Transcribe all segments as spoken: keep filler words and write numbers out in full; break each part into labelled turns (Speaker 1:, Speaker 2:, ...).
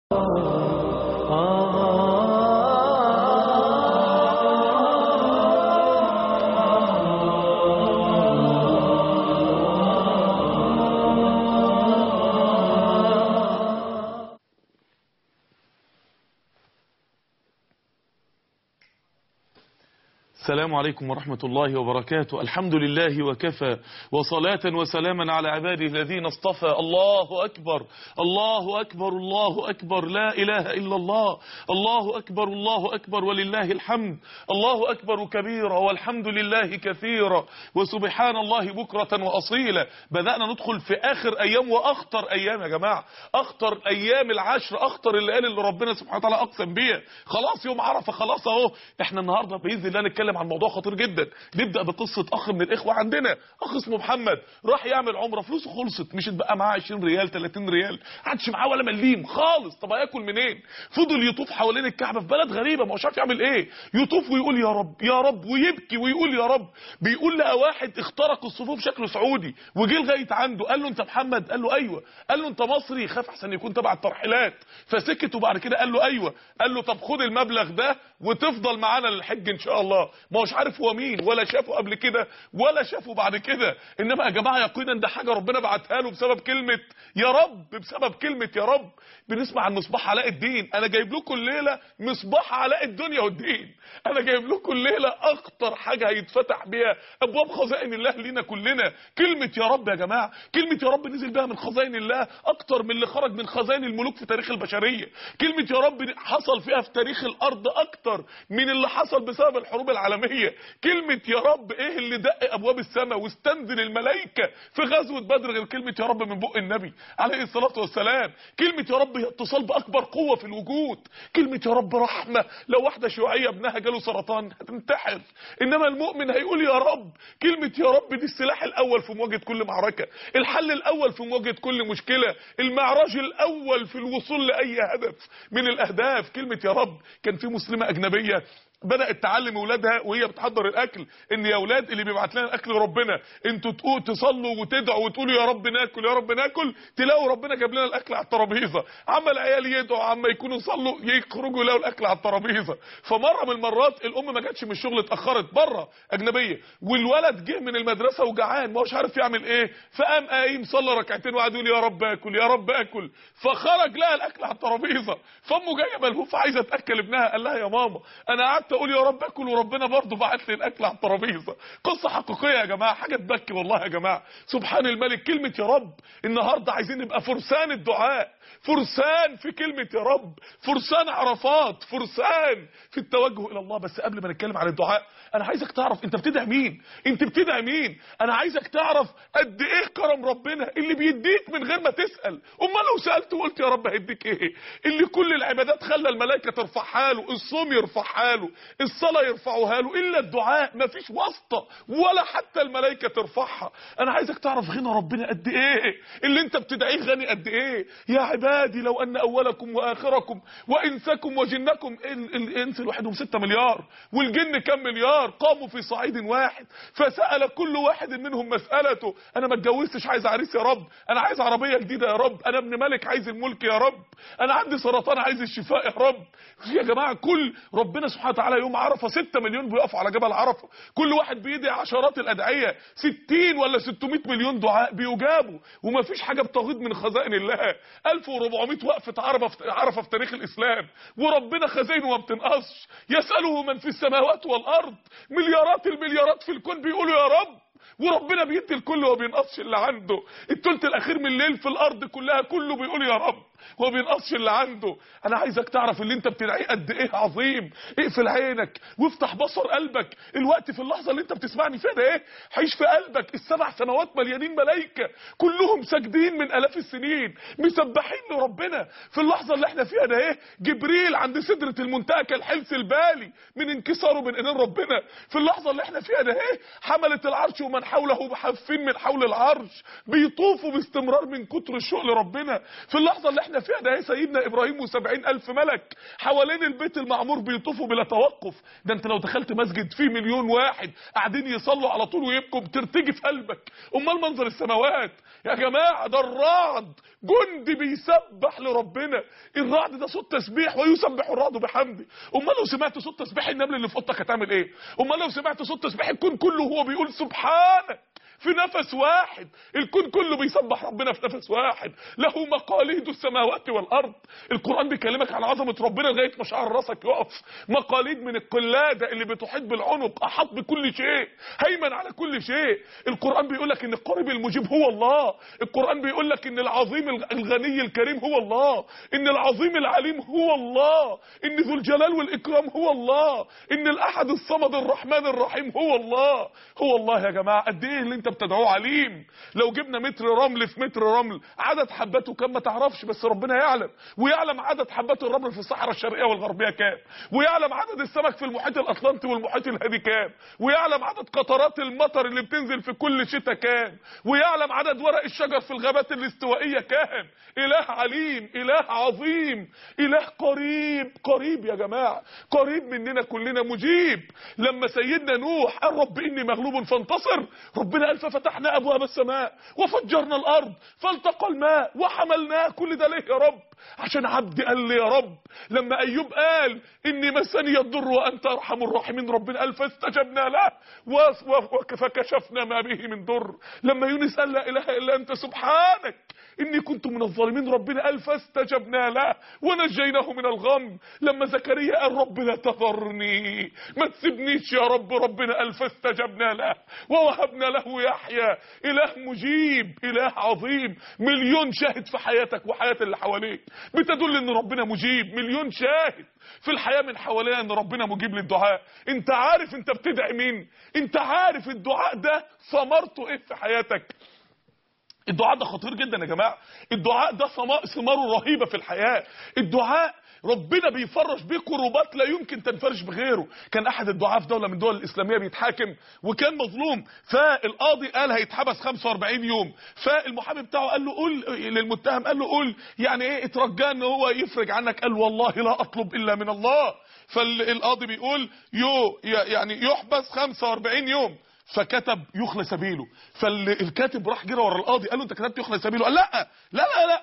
Speaker 1: السلام عليكم ورحمة الله وبركاته. الحمد لله وكفى، وصلاة وسلاما على عباده الذين اصطفى. الله أكبر الله أكبر الله أكبر، لا إله إلا الله. الله أكبر الله أكبر ولله الحمد. الله أكبر كبيرا والحمد لله كثيرا وسبحان الله بكرة وأصيلا. بدأنا ندخل في آخر أيام وأخطر أيام يا جماعة، أخطر أيام العشر، أخطر الليالي اللي ربنا سبحانه وتعالى أقسم بيها. خلاص يوم عرفة، خلاص أهو. إحنا النهاردة بإذن الله نتكلم عن موضوع خطير جدا. نبدأ بقصة أخ من الإخوة عندنا، أخ اسمه محمد، راح يعمل عمرة، فلوسه خلصت، مش اتبقى معاه عشرين ريال ثلاثين ريال، عادش معاه ولا مليم خالص. طب هياكل منين؟ فضل يطوف حوالين الكعبة في بلد غريبة ما هوش عارف يعمل إيه، يطوف ويقول يا رب يا رب ويبكي ويقول يا رب. بيقول لقى واحد اخترق الصفوف شكله سعودي وجه لغاية عنده، قال له أنت محمد؟ قال له أيوه. قال له أنت مصري؟ خاف أحسن يكون تبع الترحيلات فسكت، وبعد كده قال له أيوه. قال له طب خد المبلغ ده وتفضل معانا للحج إن شاء الله. ما هوش عارف هو مين ولا شافه قبل كده ولا شافه بعد كده، انما يا جماعه يقينا ده حاجه ربنا بعتها له بسبب كلمه يا رب، بسبب كلمه يا رب. بنسمع عن مصباح علاء الدين، انا جايب لكم الليله مصباح علاء الدنيا والدين. انا جايب لكم الليله اخطر حاجه هيتفتح بيها ابواب خزائن الله لينا كلنا، كلمه يا رب يا جماعه. كلمه يا رب نزل بها من خزائن الله اكتر من اللي خرج من خزائن الملوك في تاريخ البشريه. كلمه يا رب حصل فيها في تاريخ الارض اكتر من اللي حصل بسبب الحروب العالميه. كلمة يا رب ايه اللي دق ابواب السماء واستنزل الملائكة في غزوة بدر غير كلمة يا رب من بق النبي عليه الصلاة والسلام. كلمة يا رب هي اتصال باكبر قوة في الوجود. كلمة يا رب رحمة، لو واحدة شيوعية ابنها جاله سرطان هتنتحر، انما المؤمن هيقول يا رب. كلمة يا رب دي السلاح الاول في مواجهة كل معركة، الحل الاول في مواجهة كل مشكلة، المعراج الاول في الوصول لاي هدف من الاهداف. كلمة يا رب. كان في مسلمة اجنبية بدأت تعلم اولادها وهي بتحضر الاكل ان يا اولاد اللي بيبعت لنا الاكل ربنا، انتوا تقولوا تصلوا وتدعوا وتقولوا يا رب ناكل يا رب ناكل، تلاقوا ربنا جاب لنا الاكل على الترابيزه. عما العيال يدعوا عما يكونوا يصلوا يخرجوا يلاقوا الاكل على الترابيزه. فمره من المرات الام ما جاتش من الشغل، اتاخرت بره اجنبيه، والولد جه من المدرسه وجعان ما هوش عارف يعمل ايه، فقام قايم صلى ركعتين وقعد يقول يا رب اكل يا رب اكل. فخرج لقى الاكل على الترابيزه، فامه جايه ملهوفه عايزه تاكل ابنها. قال لها يا ماما انا قعدت اقول يا رب اكل وربنا برضه بعت لي الاكل على الترابيزه. قصه حقيقيه يا جماعه، حاجه تبكي والله يا جماعه. سبحان الملك. كلمه يا رب النهارده عايزين نبقى فرسان الدعاء، فرسان في كلمه يا رب، فرسان عرفات، فرسان في التوجه الى الله. بس قبل ما نتكلم عن الدعاء انا عايزك تعرف انت بتدعي مين، انت بتدعي مين. انا عايزك تعرف قد ايه كرم ربنا اللي بيديك من غير ما تسال. امال لو سالت وقلت يا رب هيديك ايه؟ اللي كل العبادات خلى الملائكه ترفعها له، الصوم يرفعها له، الصلاه يرفعوها له، الا الدعاء مفيش واسطه ولا حتى الملائكه ترفعها. انا عايزك تعرف غنى ربنا قد ايه، اللي انت بتدعيه غني قد ايه. يا عبادي لو ان اولكم واخركم وانسكم وجنكم، الانس لوحدهم ستة مليار والجن كم مليار، قاموا في صعيد واحد فسأل كل واحد منهم مسألته. انا ما اتجوزتش عايز عريس يا رب، انا عايز عربية جديدة يا رب، انا ابن ملك عايز الملك يا رب، انا عندي سرطان عايز الشفاء يا رب. يا جماعة كل ربنا سبحانه وتعالى يوم عرفة ستة مليون بيقفوا على جبل عرفة، كل واحد بيدعي عشرات الادعية، ستين ولا ستمائة مليون دعاء بيجابوا، وما فيش حاجة بتغيض من خزائن الله. ألف وأربعمائة وقفة عرفة في عرفة في تاريخ الاسلام، وربنا خزائنه ما بتنقصش. يسأله من في السماوات والارض، مليارات المليارات في الكون بيقولوا يا رب، وربنا بيدي الكل وما بينقصش اللي عنده. الثلث الاخير من الليل في الارض كلها كله بيقول يا رب وما بينقصش اللي عنده. انا عايزك تعرف اللي انت بتدعيه قد ايه عظيم. اقفل عينك وافتح بصر قلبك الوقت في اللحظه اللي انت بتسمعني فيها ده ايه، عيش في قلبك السبع سماوات مليانين ملائكه كلهم ساجدين من الاف السنين مسبحين لربنا. في اللحظه اللي احنا فيها ده ايه، جبريل عند سدره المنتهى كالحلس البالي من انكساره من ايدين ربنا. في اللحظه اللي احنا فيها ده ايه، حمله العرش ومن حوله بحافين من حول العرش بيطوفوا باستمرار من كتر الشوق لربنا. في اللحظه اللي احنا فيها ده سيدنا ابراهيم وسبعين الف ملك حوالين البيت المعمور بيطوفوا بلا توقف. ده انت لو دخلت مسجد فيه مليون واحد قاعدين يصلوا على طول ويبكوا بترتجي في قلبك. امال منظر السماوات يا جماعه، ده الرعد جندي بيسبح لربنا. الرعد ده صوت تسبيح ويسبح الرعد بحمده. امال لو سمعت صوت تسبيح النمل اللي في اوضتك هتعمل ايه؟ امال لو سمعت صوت تسبيح الكون كله وهو بيقول سبحانك في نفس واحد. الكون كله بيسبح ربنا في نفس واحد. له مقاليد السماوات والارض. القرآن بيكلمك عن عظمة ربنا لغاية ما شعر راسك يقف. مقاليد من القلادة اللي بتحيط بالعنق، احاط بكل شيء، هيمن على كل شيء. القرآن بيقول لك ان القريب المجيب هو الله. القرآن بيقول لك ان العظيم الغني الكريم هو الله، ان العظيم العليم هو الله، ان ذو الجلال والاكرام هو الله، ان الاحد الصمد الرحمن الرحيم هو الله. هو الله يا جماعة. قد ايه اللي انت بتدعوه عليم. لو جبنا متر رمل في متر رمل عدد حباته كام ما تعرفش، بس ربنا يعلم. ويعلم عدد حبات الرمل في الصحراء الشرقيه والغربيه كام، ويعلم عدد السمك في المحيط الاطلنطي والمحيط الهادي كام، ويعلم عدد قطرات المطر اللي بتنزل في كل شتاء كام، ويعلم عدد ورق الشجر في الغابات الاستوائيه كام. اله عليم، اله عظيم، اله قريب. قريب يا جماعه، قريب مننا كلنا، مجيب. لما سيدنا نوح قال رب اني مغلوب فانتصر، ربنا قال ففتحنا ابواب السماء وفجرنا الارض فالتقى الماء وحملناه. كل ده ليه يا رب؟ عشان عبدي قال لي يا رب. لما ايوب قال اني مسني الضر وانت ارحم الراحمين، ربنا قال فاستجبنا له فكشفنا ما به من ضر. لما يونس قال لا اله الا انت سبحانك اني كنت من الظالمين، ربنا قال فاستجبنا له ونجيناه من الغم. لما زكريا قال رب لا تذرني، ما تسيبنيش يا رب، ربنا قال فاستجبنا له ووهبنا له يحيى. اله مجيب، اله عظيم. مليون شاهد في حياتك وحياة اللي حواليك بتدل ان ربنا مجيب. مليون شاهد في الحياة من حوالينا ان ربنا مجيب للدعاء. انت عارف انت بتدعي مين؟ انت عارف الدعاء ده ثمرته ايه في حياتك؟ الدعاء ده خطير جدا يا جماعه. الدعاء ده ثماره رهيبه في الحياه. الدعاء ربنا بيفرج بيه كروبات لا يمكن تنفرج بغيره. كان احد الدعاة في دوله من الدول الاسلاميه بيتحاكم وكان مظلوم، فالقاضي قال هيتحبس خمسة واربعين يوم. فالمحامي بتاعه قال له قول للمتهم، قال له قول يعني ايه اترجاه ان هو يفرج عنك. قال والله لا اطلب الا من الله. فالقاضي بيقول يو يعني يحبس خمسة واربعين يوم، فكتب يخلى سبيله. فالكاتب راح جرى ورا القاضي قال له انت كتبت يخلى سبيله؟ قال لا لا لا لا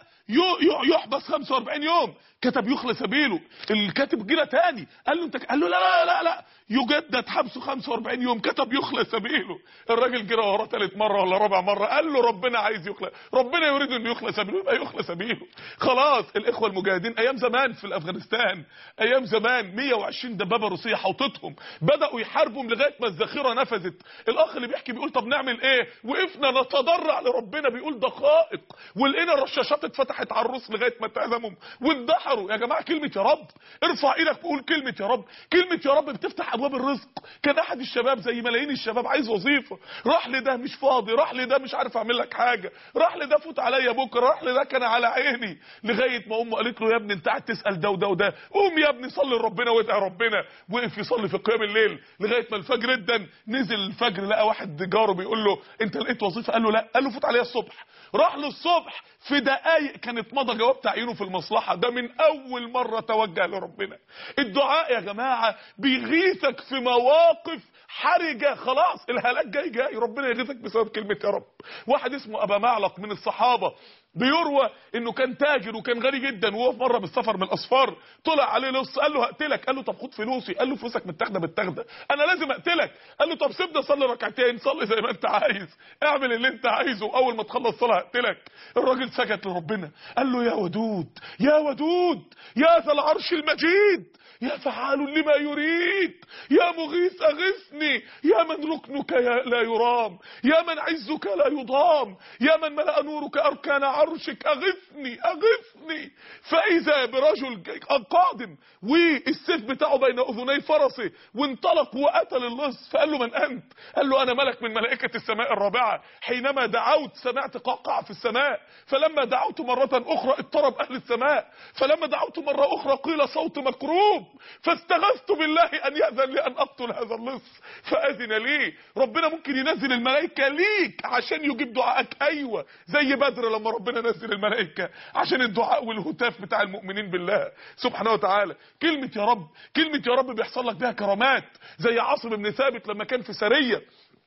Speaker 1: يحبس خمسة واربعين يوم. كتب يخلى سبيله. الكاتب جرى تاني قال له انت، قال له لا لا لا لا يجدد حبسه خمسة واربعين يوم. كتب يخلى سبيله. الراجل جرى وراه ثالث مره ولا رابع مره قال له ربنا عايز يخلى، ربنا يريد انه يخلى سبيله، يبقى يخلى سبيله. خلاص. الاخوه المجاهدين ايام زمان في افغانستان، ايام زمان مية وعشرين دبابه روسيه حوطتهم، بداوا يحاربوا لغايه ما الذخيره نفذت. الاخ اللي بيحكي بيقول طب نعمل ايه؟ وقفنا نتضرع لربنا، بيقول دقائق ولقينا الرشاشات اتفتحت على الروس لغايه ما اتهزموا واندحروا. يا جماعه كلمه يا رب، ارفع ايدك وقول كلمه يا رب. كلمه يا رب بتفتح ابواب الرزق. كان احد الشباب زي ملايين الشباب عايز وظيفه، راح لده مش فاضي، راح لده مش عارف اعمل لك حاجه، راح لده فوت عليا بكره، راح لده كان على عيني، لغايه ما امه قالت له يا ابني انت قاعد تسال ده وده وده، قوم يا ابني صلي لربنا وادعي ربنا. وقف يصلي في قيام الليل لغايه ما الفجر ادن. نزل الفجر لقى واحد جاره بيقول له انت لقيت وظيفه؟ قال له لا. قال له فوت عليا الصبح. راح له الصبح، في دقايق كانت مضى جواب تعيينه في المصلحه. ده من اول مره توجه لربنا. الدعاء يا جماعه بيغيثك في مواقف حرجه، خلاص الهلاك جاي جاي، ربنا يغيثك بسبب كلمه يا رب. واحد اسمه ابا معلق من الصحابه بيروى انه كان تاجر وكان غني جدا، وهو في مره بالسفر من الاسفار طلع عليه لص قال له هقتلك. قال له طب خد فلوسي. قال له فلوسك متاخده متاخده، انا لازم اقتلك. قال له طب سيبني اصلي ركعتين، صلي زي ما انت عايز، اعمل اللي انت عايزه، اول ما تخلص صلاه هقتلك. الراجل سكت لربنا قال له يا ودود يا ودود يا ذا العرش المجيد يا فعال لما يريد يا مغيث اغثني يا من ركنك لا يرام يا من عزك لا يضام يا من ملأ نورك اركان عرشك اغثني اغثني. فاذا برجل قادم والسيف بتاعه بين اذني فرسه وانطلق وقتل اللص. فقال له من انت؟ قال له انا ملك من ملائكه السماء الرابعه، حينما دعوت سمعت قعقع في السماء، فلما دعوت مره اخرى اضطرب اهل السماء، فلما دعوت مره اخرى قيل صوت مكروب، فاستغثت بالله ان يأذن لي ان اقتل هذا اللص فاذن لي. ربنا ممكن ينزل الملائكه ليك عشان يجيب دعائك. ايوه زي بدر لما ربنا نزل الملائكه عشان الدعاء والهتاف بتاع المؤمنين بالله سبحانه وتعالى. كلمه يا رب، كلمه يا رب بيحصل لك بها كرامات، زي عاصم بن ثابت لما كان في سريه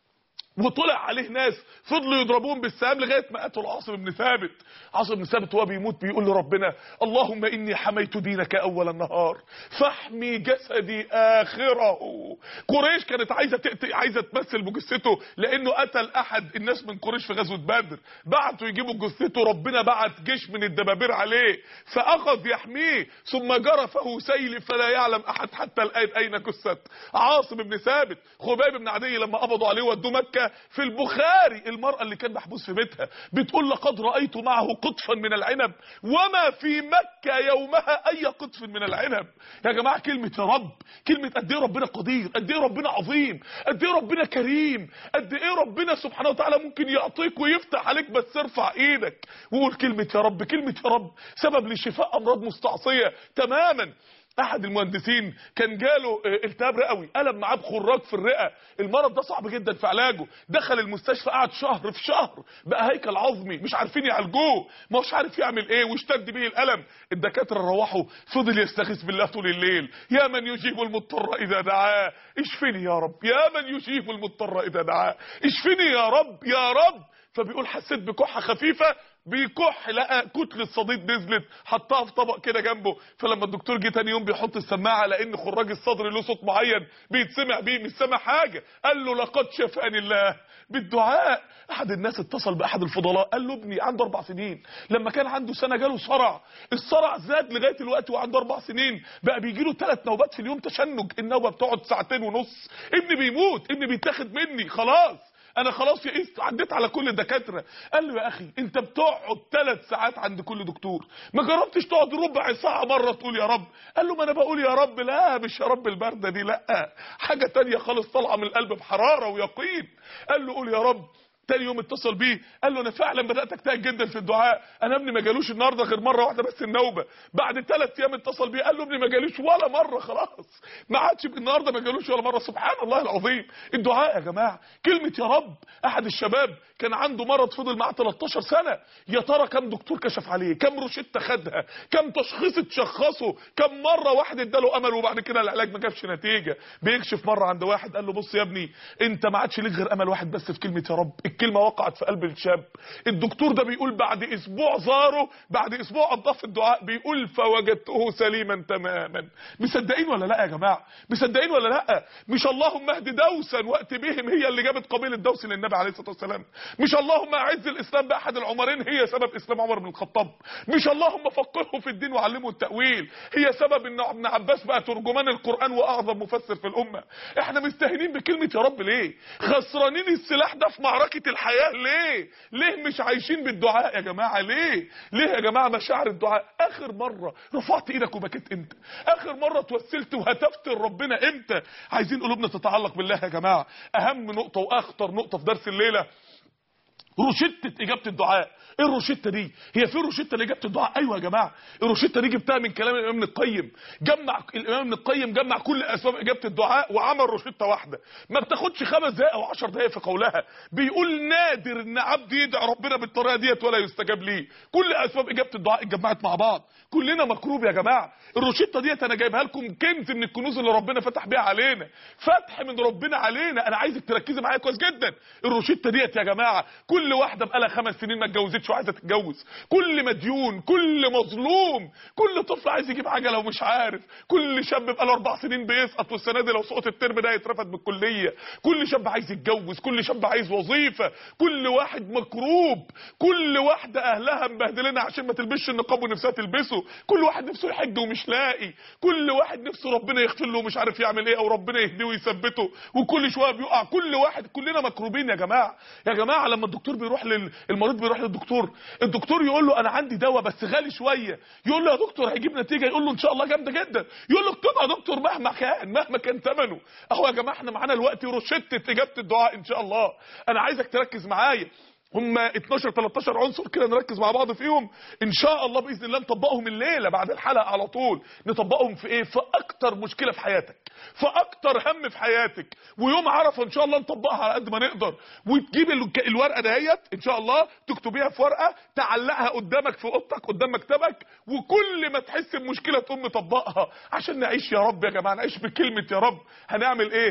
Speaker 1: وطلع عليه ناس فضلوا يضربوهم بالسهام لغايه ما قتلوا عاصم بن ثابت. عاصم بن ثابت وهو بيموت بيقول لربنا اللهم اني حميت دينك اول النهار فاحمي جسدي اخره. قريش كانت عايزه تقتل، عايزه تمثل بجثته لانه قتل احد الناس من قريش في غزوه بدر. بعتوا يجيبوا جثته، ربنا بعت جيش من الدبابير عليه فاخذ يحميه ثم جرفه سيل فلا يعلم احد حتى الان اين جثه عاصم بن ثابت. خبيب بن عدي لما قبضوا عليه ودوه مكه، في البخاري المرأة اللي كان محبوس في بيتها بتقول لقد رأيت معه قطفا من العنب وما في مكة يومها أي قطف من العنب. يا جماعة كلمة يا رب، كلمة قد ايه ربنا قدير، قد ايه ربنا عظيم، قد ايه ربنا كريم، قد ايه ربنا سبحانه وتعالى ممكن يعطيك ويفتح عليك بس ارفع ايدك وقول كلمة يا رب. كلمة يا رب سبب لشفاء أمراض مستعصية تماما. احد المهندسين كان جاله التهاب رئوي، قلب معاه بخراج في الرئه، المرض ده صعب جدا في علاجه، دخل المستشفى قعد شهر في شهر بقى هيكل عظمي مش عارفين يعالجوه، ما هوش عارف يعمل ايه واشتد بيه الالم. الدكاتره روحوا، فضل يستغيث بالله طول الليل، يا من يجيب المضطر اذا دعاه اشفني يا رب، يا من يجيب المضطر اذا دعاه اشفني يا رب يا رب. فبيقول حسيت بكحه خفيفه، بيكح لقى كتله صديد نزلت حطها في طبق كده جنبه. فلما الدكتور جه تاني يوم بيحط السماعه لان خراج الصدر له صوت معين بيتسمع بيه، مش سامع حاجه، قال له لقد شفاني الله بالدعاء. احد الناس اتصل باحد الفضلاء قال له ابني عنده اربع سنين لما كان عنده سنه جاله صرع، الصرع زاد لغايه الوقت وعنده اربع سنين بقى بيجي له ثلاث نوبات في اليوم تشنج، النوبه بتقعد ساعتين ونص، ابني بيموت، ابني بيتاخد مني، خلاص انا خلاص يئست، عديت على كل الدكاتره. قال له يا اخي انت بتقعد ثلاث ساعات عند كل دكتور، ما جربتش تقعد ربع ساعه مره تقول يا رب؟ قال له ما انا بقول يا رب. لا مش يا رب البارده دي، لا حاجه تانية خالص طالعه من القلب بحراره ويقين. قال له قول يا رب. تاني يوم اتصل بيه قال له انا فعلا بدات اجتهد جدا في الدعاء، انا ابني ما جالوش النهارده غير مره واحده بس النوبه. بعد ثلاث ايام اتصل بيه قال له ابني ما جالوش ولا مره، خلاص ما عادش النهارده ما جالوش ولا مره. سبحان الله العظيم. الدعاء يا جماعه كلمه يا رب. احد الشباب كان عنده مرض فضل معاه تلتاشر سنه، يا ترى كم دكتور كشف عليه، كم روشته خدها، كم تشخيص اتشخصه، كم مره واحد اداله امل وبعد كده العلاج ما جابش نتيجه. بيكشف مره عند واحد قال له بص يا ابني انت ما عادش ليك غير امل واحد بس في كلمه يا رب. الكلمه وقعت في قلب الشاب. الدكتور ده بيقول بعد اسبوع زاره، بعد اسبوع اضاف الدعاء بيقول فوجدته سليما تماما. مصدقين ولا لا يا جماعه؟ مصدقين ولا لا؟ مش اللهم اهد دوسا وات بهم هي اللي جابت قبيله دوس للنبي عليه الصلاه والسلام؟ مش اللهم اعز الاسلام باحد العمرين هي سبب اسلام عمر بن الخطاب؟ مش اللهم فقهه في الدين وعلمه التاويل هي سبب ان ابن عباس بقى ترجمان القران واعظم مفسر في الامه؟ احنا مستهينين بكلمه يا رب ليه؟ خسرانين السلاح ده في معركه الحياه ليه؟ ليه مش عايشين بالدعاء يا جماعه؟ ليه؟ ليه يا جماعه مشاعر الدعاء؟ اخر مره رفعت ايدك وبكيت امتى؟ اخر مره توسلت وهتفت لربنا امتى؟ عايزين قلوبنا تتعلق بالله يا جماعه. اهم نقطه واخطر نقطه في درس الليله روشته اجابه الدعاء. ايه الروشته دي؟ هي في روشته لاجابه الدعاء؟ ايوه يا جماعه الروشته دي جبتها من كلام الامام ابن القيم. جمع الامام ابن القيم جمع كل اسباب اجابه الدعاء وعمل روشته واحده ما بتاخدش خمس دقائق او عشر دقائق في قولها. بيقول نادر ان عبد يدعي ربنا بالطريقه ديت ولا يستجاب ليه. كل اسباب اجابه الدعاء اتجمعت مع بعض، كلنا مكروب يا جماعه. الروشته ديت انا جايبها لكم كنز من الكنوز اللي ربنا فتح بيها علينا، فتح من ربنا علينا. انا عايزك تركزي معايا كويس جدا. الروشته ديت يا جماعه كل واحده بقالها خمس سنين ما اتجوزتش وعايزه تتجوز، كل مديون، كل مظلوم، كل طفل عايز يجيب عجله ومش عارف، كل شاب بقاله اربع سنين بيسقط والسنه دي لو سقط الترم ده يترفد من الكليه، كل شاب عايز يتجوز، كل شاب عايز وظيفه، كل واحد مكروب، كل واحده اهلها مبهدلينها عشان ما تلبسش النقاب ونفسها تلبسه، كل واحد نفسه يحج ومش لاقي، كل واحد نفسه ربنا يغفر له ومش عارف يعمل ايه او ربنا يهديه ويثبته وكل شويه بيقع. كل واحد، كلنا مكروبين يا جماعه. يا جماعه لما الدكتور بيروح لل... المريض بيروح للدكتور، الدكتور يقول له انا عندي دواء بس غالي شويه، يقول له يا دكتور هيجيب نتيجه؟ يقول له ان شاء الله جامده جدا. يقول له اكتبها يا دكتور مهما كان، مهما كان ثمنه. اهو يا جماعه احنا معانا الوقت روشته اجابه الدعاء ان شاء الله. انا عايزك تركز معايا. هم اتناشر تلتاشر عنصر كده نركز مع بعض فيهم ان شاء الله باذن الله، نطبقهم الليله بعد الحلقه على طول. نطبقهم في ايه؟ في اكتر مشكله في حياتك، في اكتر هم في حياتك، ويوم عرفه ان شاء الله نطبقها على قد ما نقدر. وتجيب الورقه دهيت ان شاء الله تكتبيها في ورقه تعلقها قدامك في اوضتك قدام مكتبك، وكل ما تحس بمشكله تقوم مطبقها عشان نعيش يا رب. يا جماعه نعيش بكلمه يا رب. هنعمل ايه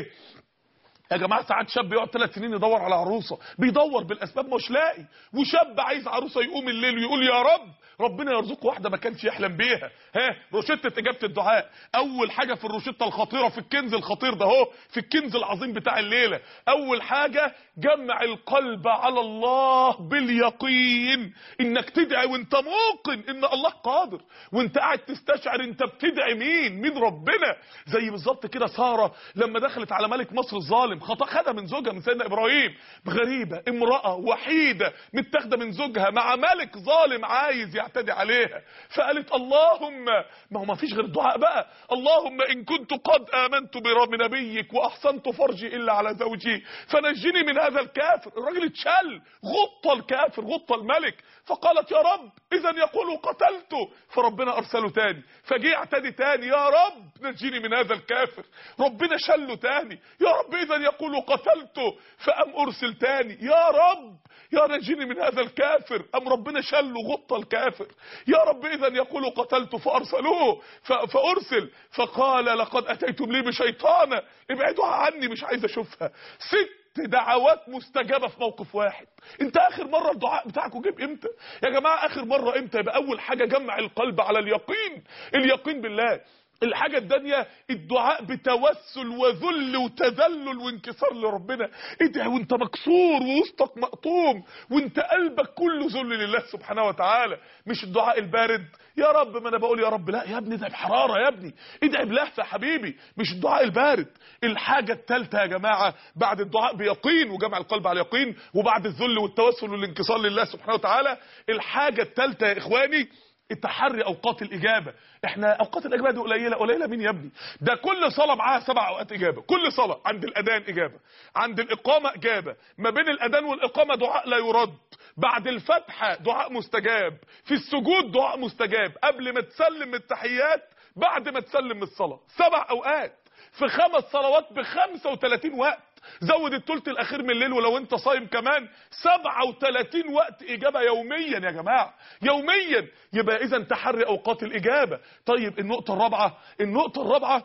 Speaker 1: يا جماعه؟ ساعات شاب يقعد ثلاث سنين يدور على عروسه، بيدور بالاسباب مش لاقي، وشاب عايز عروسه يقوم الليل ويقول يا رب ربنا يرزقه واحده ما كانش يحلم بيها. ها روشته اجابه الدعاء. اول حاجه في الروشته الخطيره، في الكنز الخطير ده اهو، في الكنز العظيم بتاع الليله، اول حاجه جمع القلب على الله باليقين. انك تدعي وانت موقن ان الله قادر، وانت قاعد تستشعر انت بتدعي مين؟ مين؟ ربنا. زي بالظبط كده ساره لما دخلت على ملك مصر الظالم، خطأ خدها من زوجها من سيدنا ابراهيم، غريبه امراه وحيده متاخده من زوجها مع ملك ظالم عايز يعتدي عليها، فقالت اللهم، ما هو ما فيش غير الدعاء بقى، اللهم ان كنت قد امنت بنبيك واحسنت فرجي الا على زوجي فنجني من هذا الكافر. الراجل اتشل، غطى الكافر، غطى الملك، فقالت يا رب اذا يقول قتلته، فربنا ارسله تاني، فجي اعتدي تاني، يا رب نجيني من هذا الكافر، ربنا شله تاني، يا رب اذا يقول قتلته، فام ارسل تاني، يا رب يا نجيني من هذا الكافر، ام ربنا شله غطى الكافر، يا رب اذا يقول قتلته، فارسلوه فارسل، فقال لقد اتيتم لي بشيطانه، ابعدوها عني مش عايز اشوفها. ست دعوات مستجابه في موقف واحد. انت اخر مره الدعاء بتاعكم جيب امتى يا جماعه؟ اخر مره امتى؟ يبقى اول حاجه جمع القلب على اليقين، اليقين بالله. الحاجة الثانية الدعاء بتوسل وذل وتذلل وانكسار لربنا. ادعي وانت مكسور ووسطك مقطوم وانت قلبك كله ذل لله سبحانه وتعالى، مش الدعاء البارد يا رب ما انا بقول يا رب، لا يا ابني ادعي بحرارة، يا ابني ادعي بلهفة يا حبيبي، مش الدعاء البارد. الحاجة الثالثة يا جماعة بعد الدعاء بيقين وجمع القلب على يقين، وبعد الذل والتوسل والانكسار لله سبحانه وتعالى، الحاجة الثالثة يا اخواني التحري اوقات الاجابه. احنا اوقات الاجابه دي قليله قليله مين يا ابني؟ ده كل صلاه معاها سبع اوقات اجابه، كل صلاه عند الاذان اجابه، عند الاقامه اجابه، ما بين الاذان والاقامه دعاء لا يرد، بعد الفتحه دعاء مستجاب، في السجود دعاء مستجاب، قبل ما تسلم التحيات، بعد ما تسلم من الصلاه، سبع اوقات في خمس صلوات ب خمسة وثلاثين وقت. زود الثلث الاخير من الليل ولو انت صايم كمان، سبعة وثلاثين وقت اجابه يوميا يا جماعه، يوميا. يبقى اذا تحري اوقات الاجابه. طيب النقطه الرابعه، النقطه الرابعه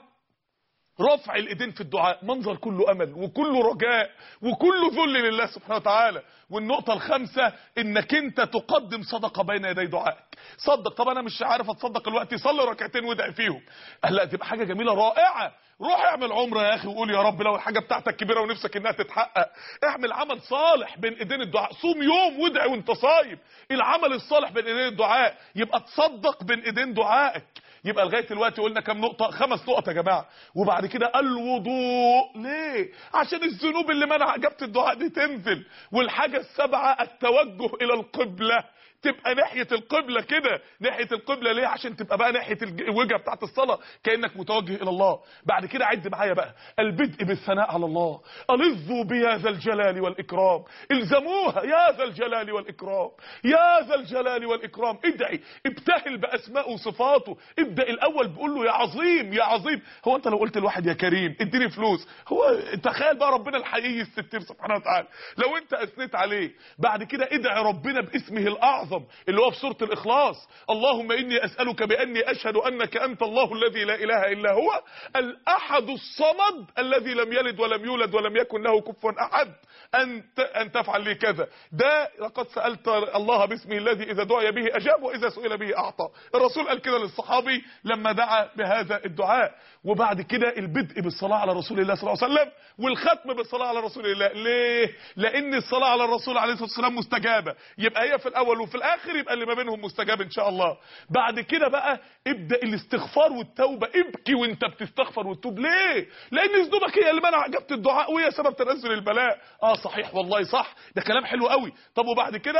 Speaker 1: رفع الايدين في الدعاء، منظر كله امل وكله رجاء وكله ذل لله سبحانه وتعالى. والنقطه الخامسه انك انت تقدم صدقه بين يدي دعائك. صدق. طب انا مش عارف اتصدق الوقت، صلي ركعتين وادعي فيهم. لا تبقى حاجه جميله رائعه. روح اعمل عمره يا اخي وقول يا رب لو الحاجه بتاعتك كبيره ونفسك انها تتحقق، اعمل عمل صالح بين ايدين الدعاء، صوم يوم وادعي وانت صايم. العمل الصالح بين ايدين الدعاء يبقى تصدق بين ايدين دعائك. يبقى لغايه دلوقتي قلنا كام نقطه؟ خمس نقط يا جماعه. وبعد كده الوضوء. ليه؟ عشان الذنوب اللي منع اجابه الدعاء دي تنزل. والحاجه السابعه التوجه الى القبله، تبقى ناحيه القبله كده، ناحيه القبله. ليه؟ عشان تبقى بقى ناحيه الوجهه بتاعت الصلاه كانك متوجه الى الله. بعد كده عد معايا بقى البدء بالثناء على الله، الظوا بيا ذا الجلال والاكرام، الزموها يا ذا الجلال والاكرام، يا ذا الجلال والاكرام. ادعي، ابتهل باسماء وصفاته. ابدا الاول بقول له يا عظيم يا عظيم. هو انت لو قلت لواحد يا كريم اديني فلوس، هو تخيل بقى ربنا الحقيقي الستير سبحانه وتعالى لو انت اثنيت عليه. بعد كده ادعي ربنا باسمه الاعظم اللي هو في سورة الإخلاص، اللهم إني أسألك بأني أشهد أنك أنت الله الذي لا إله إلا هو الأحد الصمد الذي لم يلد ولم يولد ولم يكن له كفوا أحد أن أن تفعل لي كذا. ده لقد سألت الله باسمه الذي إذا دعي به أجاب وإذا سئل به أعطى. الرسول قال كده للصحابي لما دعا بهذا الدعاء. وبعد كده البدء بالصلاة على رسول الله صلى الله عليه وسلم والختم بالصلاة على رسول الله. ليه؟ لأن الصلاة على الرسول عليه الصلاة والسلام مستجابة، يبقى هي في الأول وفي الآخر يبقى اللي ما بينهم مستجاب إن شاء الله. بعد كده بقى ابدأ الاستغفار والتوبة، ابكي وانت بتستغفر وتتوب. ليه؟ لأن ذنوبك هي اللي منع إجابة الدعاء وهي سبب تنزل البلاء. اه صحيح والله صح، ده كلام حلو قوي. طب وبعد كده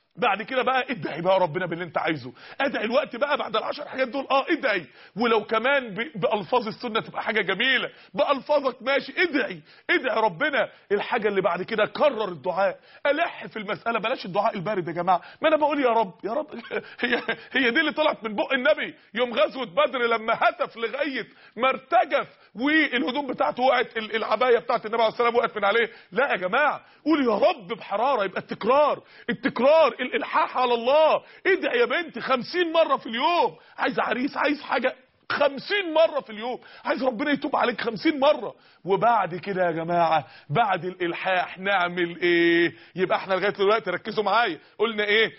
Speaker 1: بعد كده بقى ادعي بقى ربنا باللي انت عايزه. ادعي الوقت بقى بعد العشر حاجات دول، اه ادعي، ولو كمان بالفاظ السنه تبقى حاجه جميله، بالفاظك ماشي، ادعي ادعي ربنا. الحاجه اللي بعد كده كرر الدعاء، الح في المساله، بلاش الدعاء البارد يا جماعه. ما انا بقول يا رب يا رب هي هي دي اللي طلعت من بق النبي يوم غزوه بدر لما هتف لغايه ما ارتجف والهدوم بتاعته وقعت، العبايه بتاعت النبي عليه الصلاه والسلام وقعت من عليه. لا يا جماعه، قول يا رب بحراره. يبقى التكرار التكرار الالحاح على الله. ادعي يا بنتي خمسين مره في اليوم. عايز عريس، عايز حاجه، خمسين مرة في اليوم، عايز ربنا يتوب عليك خمسين مرة. وبعد كده يا جماعة بعد الالحاح نعمل ايه؟ يبقى احنا لغاية دلوقتي ركزوا معايا قلنا ايه؟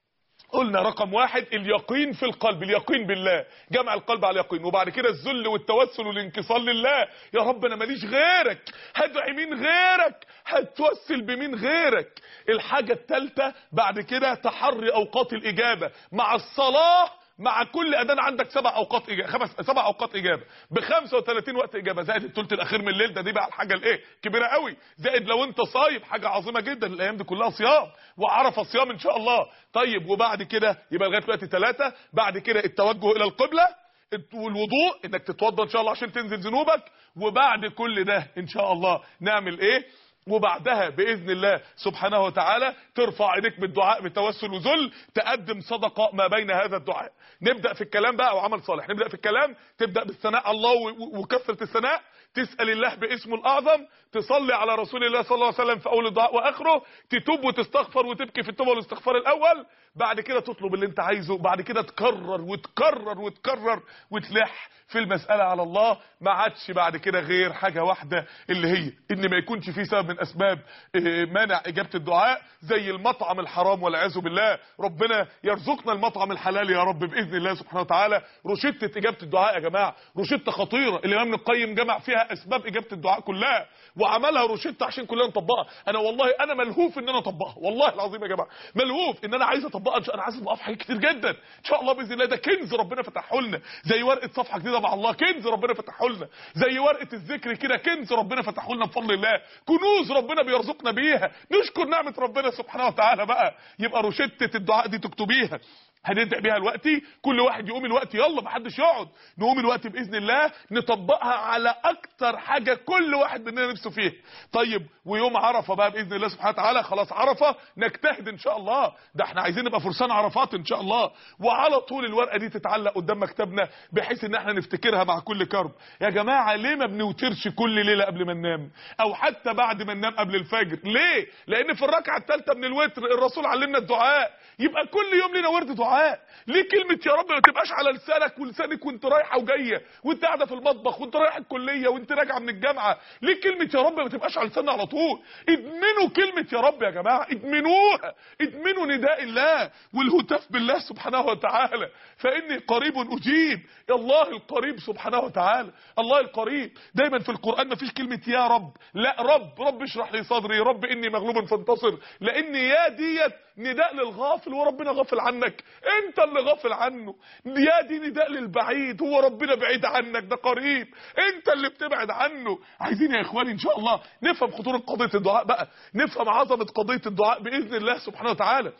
Speaker 1: قلنا رقم واحد اليقين في القلب، اليقين بالله، جمع القلب على اليقين. وبعد كده الذل والتوسل والانكسار لله. يا رب انا ماليش غيرك، هدعي مين غيرك، هتوسل بمين غيرك. الحاجة الثالثة بعد كده تحري اوقات الاجابة مع الصلاة. مع كل اذان عندك سبع اوقات اجابه، خمس سبع اوقات اجابه ب خمسة وثلاثين وقت اجابه، زائد الثلث الاخير من الليل. ده دي بقى الحاجه الايه كبيره قوي. زائد لو انت صايم حاجه عظيمه جدا، الايام دي كلها صيام وعرفه صيام ان شاء الله. طيب وبعد كده يبقى لغايه دلوقتي ثلاثه. بعد كده التوجه الى القبله والوضوء، انك تتوضا ان شاء الله عشان تنزل ذنوبك. وبعد كل ده ان شاء الله نعمل ايه؟ وبعدها باذن الله سبحانه وتعالى ترفع ايديك بالدعاء بتوسل وذل، تقدم صدقه ما بين هذا الدعاء. نبدا في الكلام بقى وعمل صالح. نبدا في الكلام، تبدا بالثناء على الله وكثره الثناء، تسال الله باسمه الاعظم، تصلي على رسول الله صلى الله عليه وسلم في اول الدعاء واخره، تتوب وتستغفر وتبكي في التوبه والاستغفار الاول. بعد كده تطلب اللي انت عايزه. بعد كده تكرر وتكرر وتكرر وتلح في المسألة على الله. ما عادش بعد كده غير حاجة واحدة، اللي هي ان ما يكونش فيه سبب من اسباب مانع اجابة الدعاء، زي المطعم الحرام والعياذ بالله. ربنا يرزقنا المطعم الحلال يا رب باذن الله سبحانه وتعالى. روشتة اجابة الدعاء يا جماعة روشتة خطيرة، الامام ابن القيم جمع فيها اسباب اجابة الدعاء كلها وعملها روشتة عشان كلنا نطبقها. انا والله انا ملهوف ان انا اطبقها، والله العظيم يا جماعة ملهوف ان انا عايز اطبقها. انا عايز اطبقها في حاجات كتير جدا ان شاء الله باذن الله. ده كنز ربنا فتحه لنا، زي ورقة صفحة جديدة مع الله، كنز ربنا فتحه لنا، زي ورقة الذكر كده، كنز ربنا فتحه لنا بفضل الله، كنوز ربنا بيرزقنا بيها. نشكر نعمة ربنا سبحانه وتعالى بقى. يبقى روشتة الدعاء دي تكتبيها، هندعي بيها الوقت. كل واحد يقوم الوقت، يلا محدش يقعد، نقوم الوقت باذن الله نطبقها على اكتر حاجه كل واحد مننا نفسه فيها. طيب ويوم عرفه بقى باذن الله سبحانه وتعالى، خلاص عرفه نجتهد ان شاء الله، ده احنا عايزين نبقى فرسان عرفات ان شاء الله. وعلى طول الورقه دي تتعلق قدام مكتبنا بحيث ان احنا نفتكرها مع كل كرب. يا جماعه ليه ما بنوترش كل ليله قبل ما ننام، او حتى بعد ما ننام قبل الفجر؟ ليه؟ لان في الركعه الثالثه من الوتر الرسول علمنا الدعاء. يبقى كل يوم لنا ورد دعاء. ليه كلمه يا رب ما تبقاش على لسانك ولسانك وانت رايحه وجايه، وانت قاعده في المطبخ، وانت رايح الكليه، وانت راجعه من الجامعه؟ ليه كلمه يا رب ما تبقاش على لساننا على طول؟ ادمنوا كلمه يا رب يا جماعه، ادمنوها، ادمنوا نداء الله والهتاف بالله سبحانه وتعالى. فاني قريب اجيب، يا الله القريب سبحانه وتعالى، الله القريب. دايما في القران ما فيش كلمه يا رب، لا رب، رب اشرح لي صدري، رب اني مغلوب فانتصر. لان يا ديت نداء للغافل وربنا غافل عنك، انت اللي غافل عنه. يا دي نداء للبعيد، هو ربنا بعيد عنك، ده قريب، انت اللي بتبعد عنه. عايزين يا اخواني ان شاء الله نفهم خطورة قضية الدعاء بقى، نفهم عظمة قضية الدعاء باذن الله سبحانه وتعالى،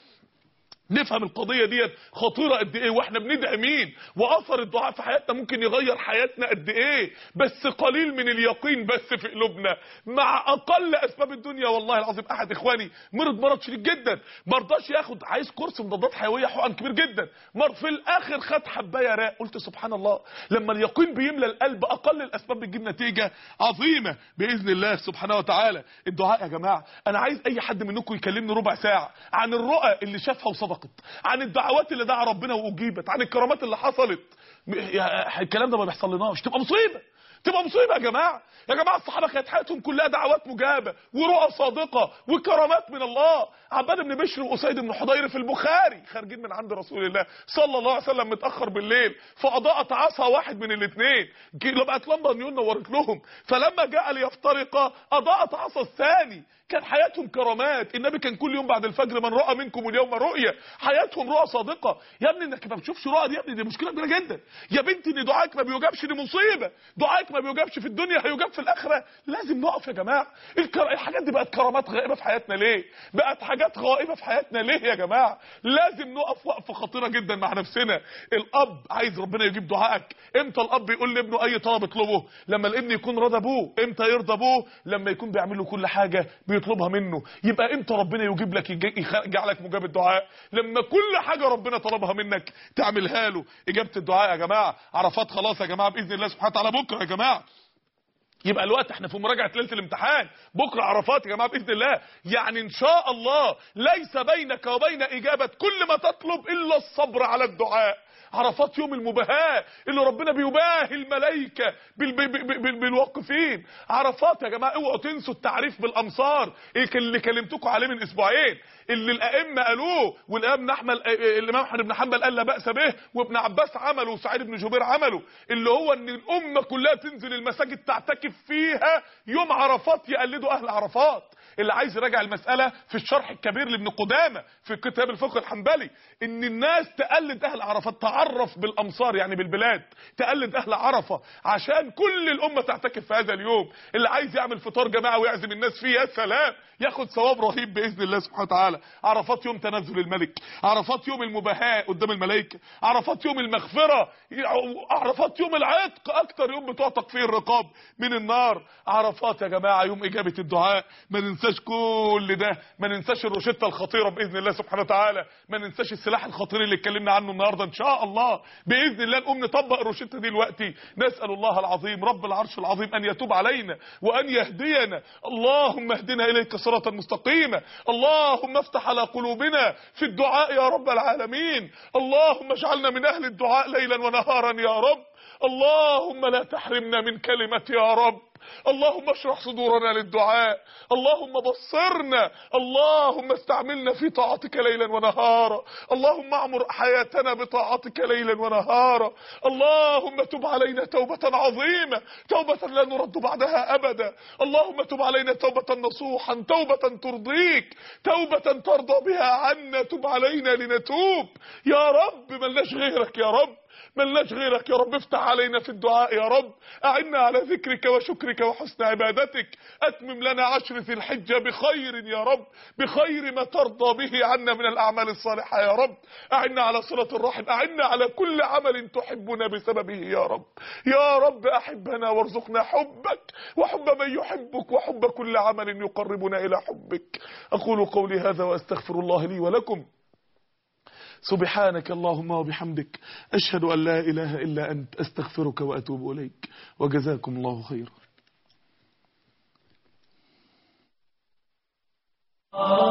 Speaker 1: نفهم القضية ديت خطيرة قد ايه، واحنا بندعي مين، واثر الدعاء في حياتنا ممكن يغير حياتنا قد ايه. بس قليل من اليقين بس في قلوبنا مع اقل اسباب الدنيا. والله العظيم احد اخواني مرض مرض شديد جدا، ما رضاش ياخد، عايز كورس مضادات حيويه حقن كبير جدا، مر في الاخر خد حبايه راق. قلت سبحان الله، لما اليقين بيملى القلب اقل الاسباب بتجيب نتيجه عظيمه باذن الله سبحانه وتعالى. الدعاء يا جماعه، انا عايز اي حد منكم يكلمني ربع ساعه عن الرؤى اللي شافها وصدق، عن الدعوات اللي دعا ربنا واجيبت، عن الكرامات اللي حصلت. الكلام ده ما بيحصل لناش، تبقى مصيبه، تبقى مصيبه يا جماعه. يا جماعه الصحابه كانت حياتهم كلها دعوات مجابه ورؤى صادقه وكرامات من الله. عباد بن بشر واسيد بن حضير في البخاري خارجين من عند رسول الله صلى الله عليه وسلم متاخر بالليل، فاضاءت عصا واحد من الاثنين، بقت لمبه نيون نورت لهم، فلما جاء ليفترقا اضاءت عصا الثاني. كان حياتهم كرامات. النبي كان كل يوم بعد الفجر من رأى منكم اليوم رؤيا، حياتهم رؤى صادقة. يا ابني انك ما بتشوفش رؤى دي يا ابني دي مشكلة كبيرة جدا. يا بنتي ان دعائك ما بيوجبش دي مصيبة، دعائك ما بيوجبش في الدنيا هيوجب في الآخرة. لازم نقف يا جماعة. الكر... الحاجات دي بقت كرامات غائبة في حياتنا ليه؟ بقت حاجات غائبة في حياتنا ليه يا جماعة؟ لازم نقف وقفة خطيرة جدا مع نفسنا. الأب عايز ربنا يجيب دعائك. امتى الأب يقول لابنه أي طلب اطلبه؟ لما الابن يكون رضى ابوه. امتى يرضى ابوه؟ لما يكون بيعمل له كل حاجة بيطلبها منه. يبقى امتى ربنا يجيب لك يجعلك مجاب الدعاء؟ لما كل حاجة ربنا طلبها منك تعملها له. إجابة الدعاء يا جماعة. عرفات خلاص يا جماعة بإذن الله سبحانه وتعالى بكرة يا جماعة. يبقى الوقت احنا في مراجعة ليلة الامتحان، بكرة عرفات يا جماعة بإذن الله. يعني ان شاء الله ليس بينك وبين إجابة كل ما تطلب إلا الصبر على الدعاء. عرفات يوم المباهاة اللي ربنا بيباهي الملائكة بالواقفين. عرفات يا جماعة اوعوا تنسوا التعريف بالأمصار اللي كلمتكم عليه من اسبوعين، اللي الائمه قالوه، والامام احمد الامام احمد بن حنبل قال لا باس به، وابن عباس عمله، وسعيد بن جبير عمله، اللي هو ان الامه كلها تنزل المساجد تعتكف فيها يوم عرفات يقلدوا اهل عرفات. اللي عايز يراجع المساله في الشرح الكبير لابن قدامه في كتاب الفقه الحنبلي، ان الناس تقلد اهل عرفات، تعرف بالامصار يعني بالبلاد، تقلد اهل عرفه عشان كل الامه تعتكف في هذا اليوم. اللي عايز يعمل فطار جماعه ويعزم الناس فيه يا سلام ياخد ثواب رهيب باذن الله سبحانه وتعالى. عرفات يوم تنزل الملك، عرفات يوم المباهاة قدام الملائكه، عرفات يوم المغفره، عرفات يوم العتق، اكتر يوم بتعتق فيه الرقاب من النار. عرفات يا جماعه يوم اجابه الدعاء. ما ننساش كل ده، ما ننساش الروشته الخطيره باذن الله سبحانه وتعالى، ما ننساش السلاح الخطير اللي اتكلمنا عنه النهارده. ان شاء الله باذن الله نقوم نطبق الروشته دي دلوقتي. نسال الله العظيم رب العرش العظيم ان يتوب علينا وان يهدينا. اللهم اهدنا اليك صراطا مستقيما. اللهم افتح على قلوبنا في الدعاء يا رب العالمين. اللهم اجعلنا من اهل الدعاء ليلا ونهارا يا رب. اللهم لا تحرمنا من كلمة يا رب. اللهم اشرح صدورنا للدعاء. اللهم بصرنا. اللهم استعملنا في طاعتك ليلا ونهارا. اللهم اعمر حياتنا بطاعتك ليلا ونهارا. اللهم تب علينا توبة عظيمة، توبة لا نرد بعدها ابدا. اللهم تب علينا توبة نصوحا، توبة ترضيك، توبة ترضى بها عنا. تب علينا لنتوب يا رب. ملناش غيرك يا رب، ملناش غيرك يا رب. افتح علينا في الدعاء يا رب. اعنا على ذكرك وشكرك وحسن عبادتك. اتمم لنا عشر ذي الحجة بخير يا رب، بخير ما ترضى به عنا من الاعمال الصالحة يا رب. اعنا على صلة الرحم، اعنا على كل عمل تحبنا بسببه يا رب. يا رب احبنا وارزقنا حبك وحب من يحبك وحب كل عمل يقربنا الى حبك. اقول قولي هذا واستغفر الله لي ولكم. سبحانك اللهم وبحمدك، أشهد أن لا إله إلا أنت، أستغفرك وأتوب إليك، وجزاكم الله خيرا.